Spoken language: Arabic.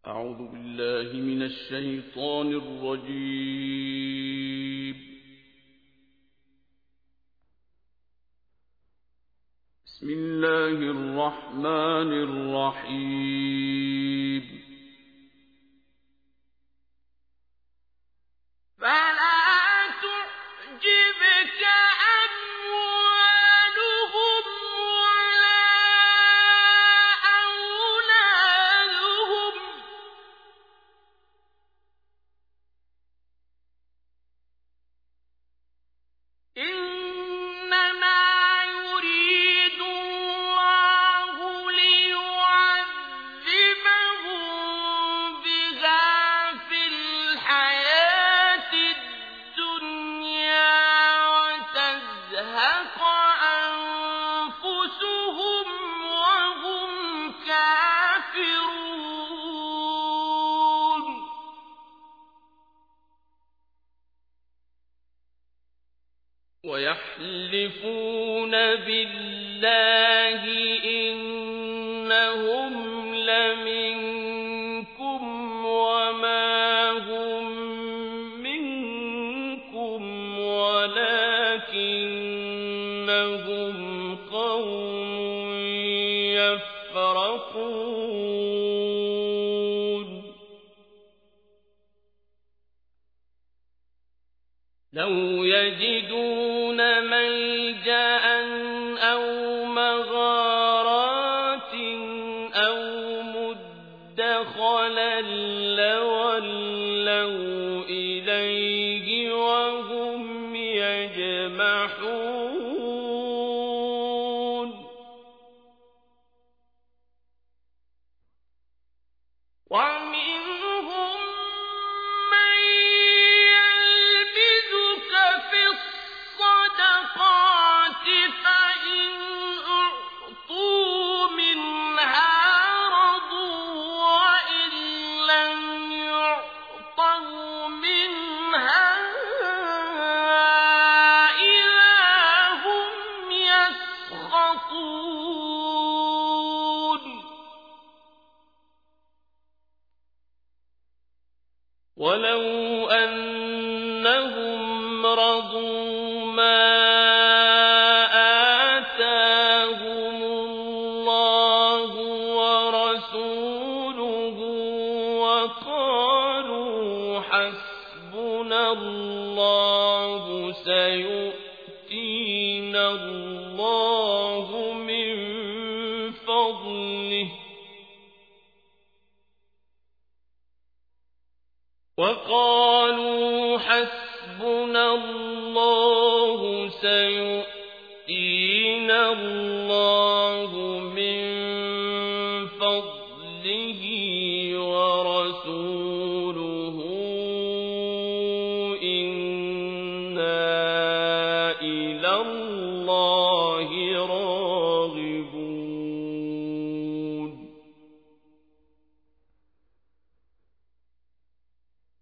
أعوذ بالله من الشيطان الرجيم. بسم الله الرحمن الرحيم. فلا تعجبك أموالهم ولا أولادهم، إنما يريد الله ليعذبهم بها في الحياة الدنيا وتزهق أنفسهم وهم كافرون. ويحلفون بالله إنهم لمنكم وما هم منكم ولكنهم قوم يفرقون. لو يجدون ملجأ أو مغارات أو مدخلا لولوا إليه وهم يجمحون. ومنهم من يلمزك في الصدقات فإن أعطوا منها رضوا وإن لم يعطوا منها إذا هم يسخطون. ولو أنهم رضوا ما آتاهم الله ورسوله وقالوا حسبنا الله سيؤتينا الله من فضله، وقالوا حسبنا الله سيؤتينا الله من فضله ورسوله